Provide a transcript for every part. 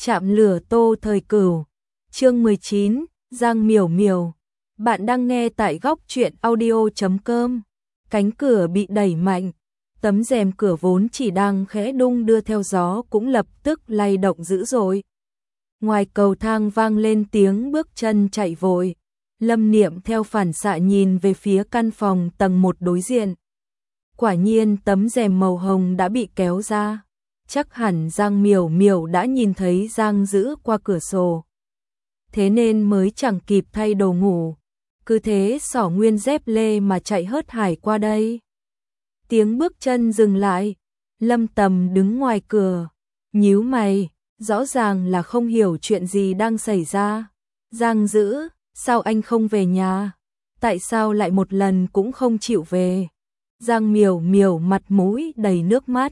Chạm lửa Tô Thời Cửu. Chương 19, Giang Miểu Miểu. Bạn đang nghe tại góc truyện audio.com. Cánh cửa bị đẩy mạnh, tấm rèm cửa vốn chỉ đang khẽ đung đưa theo gió cũng lập tức lay động dữ dội. Ngoài cầu thang vang lên tiếng bước chân chạy vội. Lâm Niệm theo phản xạ nhìn về phía căn phòng tầng 1 đối diện. Quả nhiên tấm rèm màu hồng đã bị kéo ra. Chắc hẳn Giang Miểu Miểu đã nhìn thấy Giang Dữ qua cửa sổ. Thế nên mới chẳng kịp thay đồ ngủ. Cứ thế xỏ nguyên dép lê mà chạy hớt hải qua đây. Tiếng bước chân dừng lại. Lâm Tầm đứng ngoài cửa. Nhíu mày, rõ ràng là không hiểu chuyện gì đang xảy ra. Giang Dữ, sao anh không về nhà? Tại sao lại một lần cũng không chịu về? Giang Miểu Miểu mặt mũi đầy nước mắt.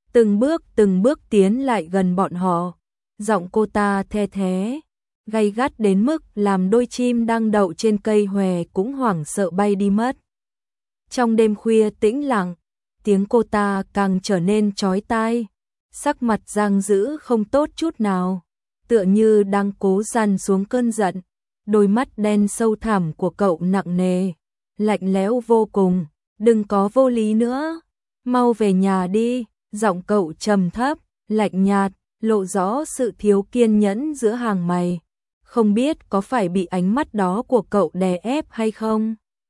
Từng bước tiến lại gần bọn họ. Giọng cô ta the thé, gay gắt đến mức làm đôi chim đang đậu trên cây hòe cũng hoảng sợ bay đi mất. Trong đêm khuya tĩnh lặng, tiếng cô ta càng trở nên chói tai. Sắc mặt Giang Dữ không tốt chút nào, tựa như đang cố dằn xuống cơn giận. Đôi mắt đen sâu thẳm của cậu nặng nề, lạnh lẽo vô cùng. Đừng có vô lý nữa, mau về nhà đi. Giọng cậu trầm thấp, lạnh nhạt, lộ rõ sự thiếu kiên nhẫn giữa hàng mày. Không biết có phải bị ánh mắt đó của cậu đè ép hay không?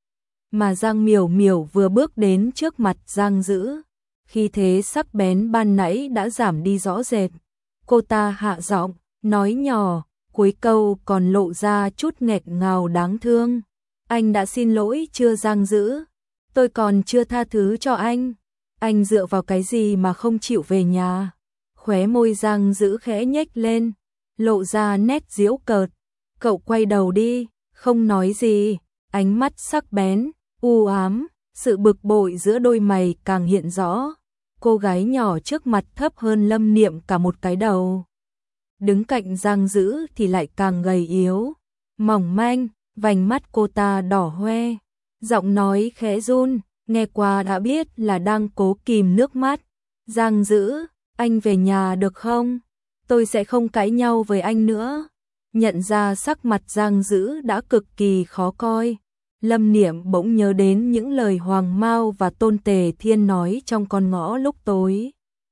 Mà Giang Miểu Miểu vừa bước đến trước mặt Giang Dữ, khí thế sắc bén ban nãy đã giảm đi rõ rệt. Cô ta hạ giọng, nói nhỏ, cuối câu còn lộ ra chút nghẹt ngào đáng thương. Anh đã xin lỗi chưa Giang Dữ? Tôi còn chưa tha thứ cho anh. Anh dựa vào cái gì mà không chịu về nhà? Khóe môi Giang Dữ khẽ nhếch lên, lộ ra nét giễu cợt. Cậu quay đầu đi, không nói gì, ánh mắt sắc bén, u ám, sự bực bội giữa đôi mày càng hiện rõ. Cô gái nhỏ trước mặt thấp hơn Lâm Niệm cả một cái đầu. Đứng cạnh Giang Dữ thì lại càng gầy yếu, mỏng manh, vành mắt cô ta đỏ hoe, giọng nói khẽ run. Nghe qua đã biết là đang cố kìm nước mắt. Giang Dữ, anh về nhà được không? Tôi sẽ không cãi nhau với anh nữa. Nhận ra sắc mặt Giang Dữ đã cực kỳ khó coi. Lâm Niệm bỗng nhớ đến những lời Hoàng Mao và Tôn Tề Thiên nói trong con ngõ lúc tối.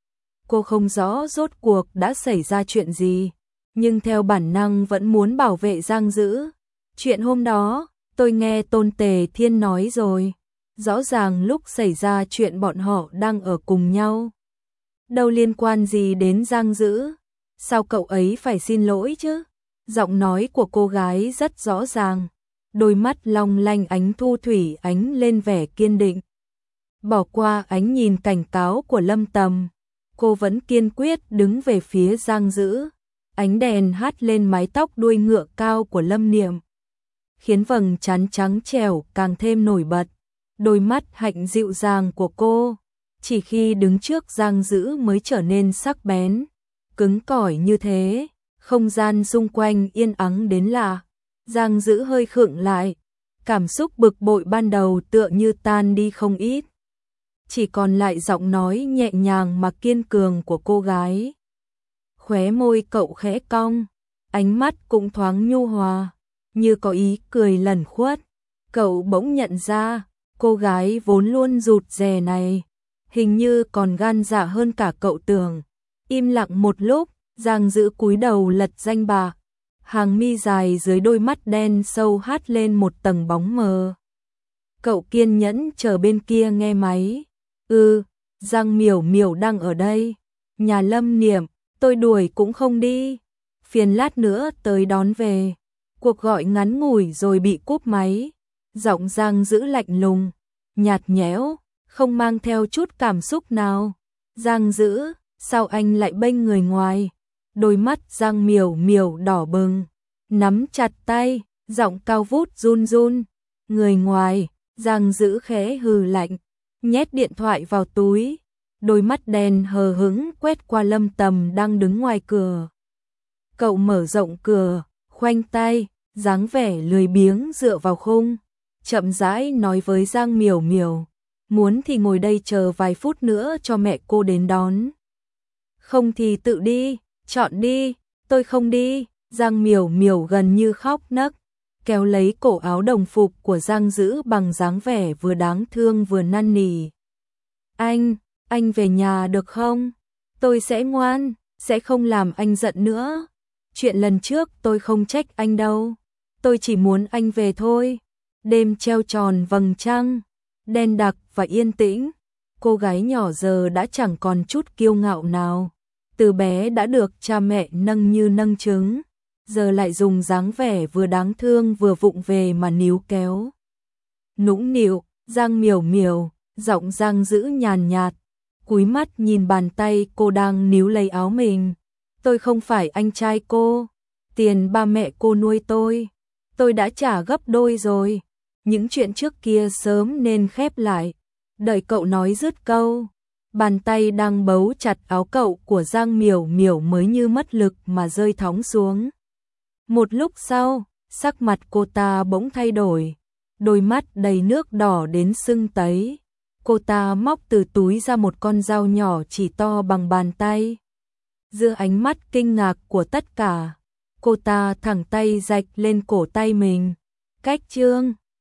Cô không rõ rốt cuộc đã xảy ra chuyện gì, nhưng theo bản năng vẫn muốn bảo vệ Giang Dữ. Chuyện hôm đó, tôi nghe Tôn Tề Thiên nói rồi. Rõ ràng lúc xảy ra chuyện bọn họ đang ở cùng nhau. Đâu liên quan gì đến Giang Dữ? Sao cậu ấy phải xin lỗi chứ? Giọng nói của cô gái rất rõ ràng. Đôi mắt long lanh ánh thu thủy ánh lên vẻ kiên định. Bỏ qua ánh nhìn cảnh cáo của Lâm Tầm, cô vẫn kiên quyết đứng về phía Giang Dữ. Ánh đèn hắt lên mái tóc đuôi ngựa cao của Lâm Niệm, khiến vầng trán trắng trẻo càng thêm nổi bật. Đôi mắt hạnh dịu dàng của cô, chỉ khi đứng trước Giang Dữ mới trở nên sắc bén, cứng cỏi như thế. Không gian xung quanh yên ắng đến lạ. Giang Dữ hơi khựng lại, cảm xúc bực bội ban đầu tựa như tan đi không ít. Chỉ còn lại giọng nói nhẹ nhàng mà kiên cường của cô gái. Khóe môi cậu khẽ cong, ánh mắt cũng thoáng nhu hòa, như có ý cười lẩn khuất. Cậu bỗng nhận ra, cô gái vốn luôn rụt rè này, hình như còn gan dạ hơn cả cậu tưởng. Im lặng một lúc, Giang Dữ cúi đầu lật danh bạ. Hàng mi dài dưới đôi mắt đen sâu hắt lên một tầng bóng mờ. Cậu kiên nhẫn chờ bên kia nghe máy. Giang Miểu Miểu đang ở đây. Nhà Lâm Niệm, tôi đuổi cũng không đi. Phiền lát nữa tới đón về. Cuộc gọi ngắn ngủi rồi bị cúp máy. Giọng Giang Dữ lạnh lùng, nhạt nhẽo, không mang theo chút cảm xúc nào. Giang Dữ, sao anh lại bênh người ngoài? Đôi mắt Giang Miểu Miểu đỏ bừng, nắm chặt tay, giọng cao vút run run. Người ngoài? Giang Dữ khẽ hừ lạnh, nhét điện thoại vào túi. Đôi mắt đen hờ hững quét qua Lâm Tầm đang đứng ngoài cửa. Cậu mở rộng cửa, khoanh tay, dáng vẻ lười biếng dựa vào khung, chậm rãi nói với Giang Miểu Miểu, muốn thì ngồi đây chờ vài phút nữa cho mẹ cô đến đón. Không thì tự đi, chọn đi. Tôi không đi. Giang Miểu Miểu gần như khóc nấc, kéo lấy cổ áo đồng phục của Giang Dữ bằng dáng vẻ vừa đáng thương vừa năn nỉ. Anh về nhà được không? Tôi sẽ ngoan, sẽ không làm anh giận nữa. Chuyện lần trước tôi không trách anh đâu. Tôi chỉ muốn anh về thôi. Đêm treo tròn vầng trăng, đen đặc và yên tĩnh. Cô gái nhỏ giờ đã chẳng còn chút kiêu ngạo nào. Từ bé đã được cha mẹ nâng như nâng trứng, giờ lại dùng dáng vẻ vừa đáng thương vừa vụng về mà níu kéo. Nũng nịu, Giang Miểu Miểu, giọng Giang Dữ nhàn nhạt, cúi mắt nhìn bàn tay cô đang níu lấy áo mình. Tôi không phải anh trai cô, tiền ba mẹ cô nuôi tôi đã trả gấp đôi rồi. Những chuyện trước kia sớm nên khép lại. Đợi cậu nói dứt câu, bàn tay đang bấu chặt áo cậu của Giang Miểu Miểu mới như mất lực mà rơi thõng xuống. Một lúc sau, sắc mặt cô ta bỗng thay đổi, đôi mắt đầy nước đỏ đến sưng tấy. Cô ta móc từ túi ra một con dao nhỏ chỉ to bằng bàn tay. Giữa ánh mắt kinh ngạc của tất cả, cô ta thẳng tay rạch lên cổ tay mình. Cách chương